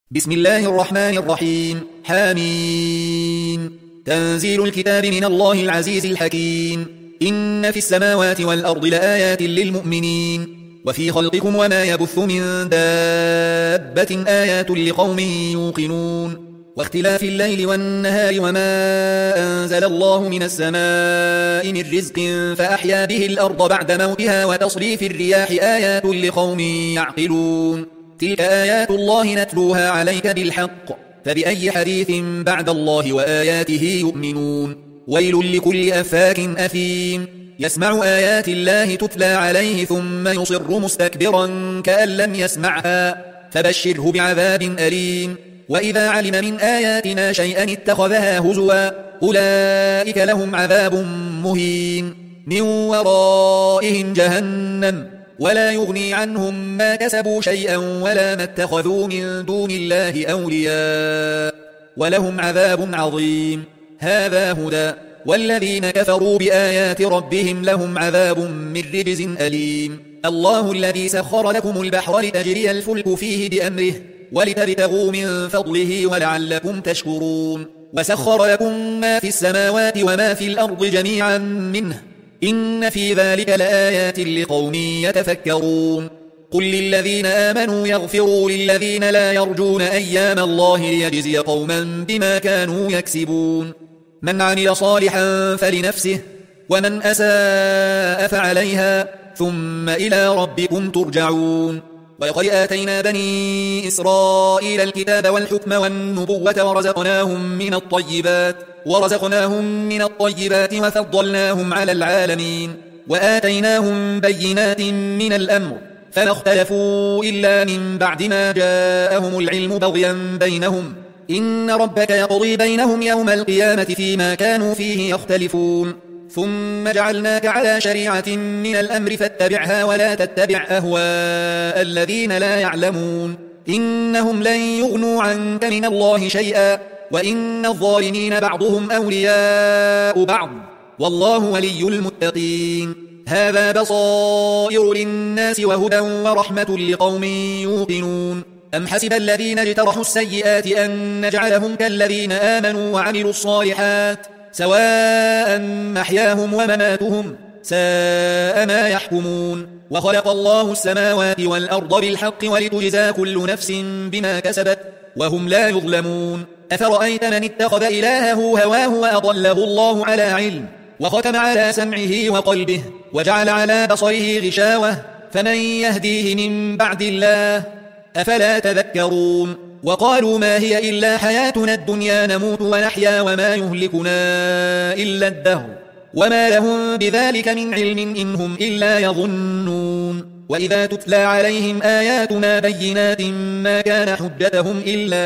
بسم الله الرحمن الرحيم. حميم. تنزيل الكتاب من الله العزيز الحكيم. إن في السماوات والأرض لآيات للمؤمنين وفي خلقكم وما يبث من دابة آيات لقوم يوقنون واختلاف الليل والنهار وما أنزل الله من السماء من رزق فأحيا به الأرض بعد موتها وتصريف الرياح آيات لقوم يعقلون تلك آيات الله نتلوها عليك بالحق فبأي حديث بعد الله وآياته يؤمنون ويل لكل أفاك أثيم يسمع آيات الله تتلى عليه ثم يصر مستكبرا كأن لم يسمعها فبشره بعذاب أليم وإذا علم من آياتنا شيئا اتخذها هزوا أولئك لهم عذاب مهين من ورائهم جهنم ولا يغني عنهم ما كسبوا شيئا ولا ما اتخذوا من دون الله أولياء ولهم عذاب عظيم هذا هدى والذين كفروا بآيات ربهم لهم عذاب من رجز أليم الله الذي سخر لكم البحر لتجري الفلك فيه بأمره ولتبتغوا من فضله ولعلكم تشكرون وسخر لكم ما في السماوات وما في الأرض جميعا منه إن في ذلك لآيات لقوم يتفكرون قل للذين آمنوا يغفروا للذين لا يرجون أيام الله ليجزي قوما بما كانوا يكسبون من عمل صالحا فلنفسه ومن أساء فعليها ثم إلى ربكم ترجعون ولقد آتينا بني إسرائيل الكتاب والحكم والنبوة ورزقناهم من الطيبات وفضلناهم على العالمين وآتيناهم بينات من الأمر فما اختلفوا إلا من بعد ما جاءهم العلم بغيا بينهم إن ربك يقضي بينهم يوم القيامة فيما كانوا فيه يختلفون ثم جعلناك على شريعة من الأمر فاتبعها ولا تتبع أهواء الذين لا يعلمون إنهم لن يغنوا عنك من الله شيئا وإن الظالمين بعضهم أولياء بعض والله ولي المتقين هذا بصائر للناس وهدى ورحمة لقوم يوقنون أم حسب الذين اجترحوا السيئات أن نجعلهم كالذين آمنوا وعملوا الصالحات سواء محياهم ومماتهم ساء ما يحكمون وخلق الله السماوات والأرض بالحق ولتجزى كل نفس بما كسبت وهم لا يظلمون أفرأيت من اتخذ إلهه هواه وأضله الله على علم وختم على سمعه وقلبه وجعل على بصره غشاوة فمن يهديه من بعد الله أفلا تذكرون وقالوا ما هي إلا حياتنا الدنيا نموت ونحيا وما يهلكنا إلا الدهر وما لهم بذلك من علم إن هم إلا يظنون وإذا تتلى عليهم آياتنا بينات ما كان حجتهم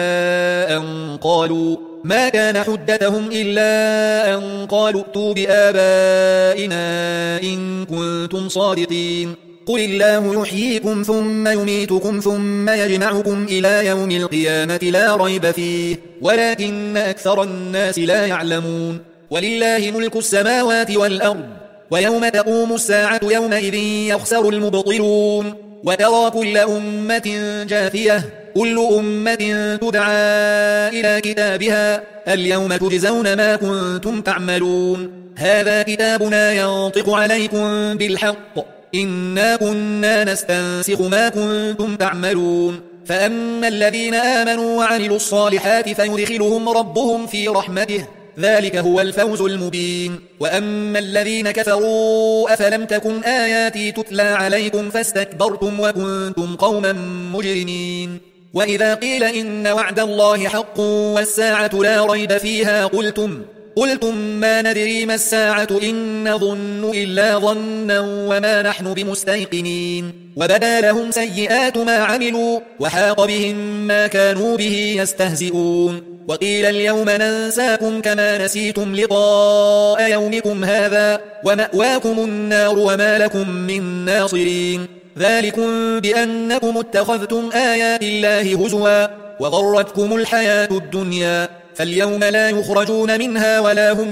إلا أن قالوا ائتوا بآبائنا إن كنتم صادقين قل الله يحييكم ثم يميتكم ثم يجمعكم إلى يوم القيامة لا ريب فيه ولكن أكثر الناس لا يعلمون ولله ملك السماوات والأرض ويوم تقوم الساعة يومئذ يخسر المبطلون وترى كل أمة جاثية كل أمة تدعى إلى كتابها اليوم تجزون ما كنتم تعملون هذا كتابنا ينطق عليكم بالحق إنا كنا نستنسخ ما كنتم تعملون فأما الذين آمنوا وعملوا الصالحات فيدخلهم ربهم في رحمته ذلك هو الفوز المبين وأما الذين كفروا أفلم تكن آياتي تتلى عليكم فاستكبرتم وكنتم قوما مجرمين وإذا قيل إن وعد الله حق والساعة لا ريب فيها قلتم ما ندري ما الساعة إن نظن إلا ظنا وما نحن بمستيقنين وبدا لهم سيئات ما عملوا وحاق بهم ما كانوا به يستهزئون وقيل اليوم ننساكم كما نسيتم لقاء يومكم هذا ومأواكم النار وما لكم من ناصرين ذلكم بأنكم اتخذتم آيات الله هزوا وغرتكم الحياة الدنيا فاليوم لا يخرجون منها ولا هم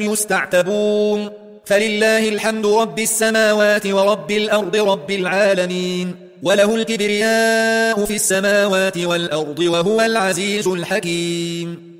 يستعتبون فلله الحمد رب السماوات ورب الأرض رب العالمين وله الكبرياء في السماوات والأرض وهو العزيز الحكيم.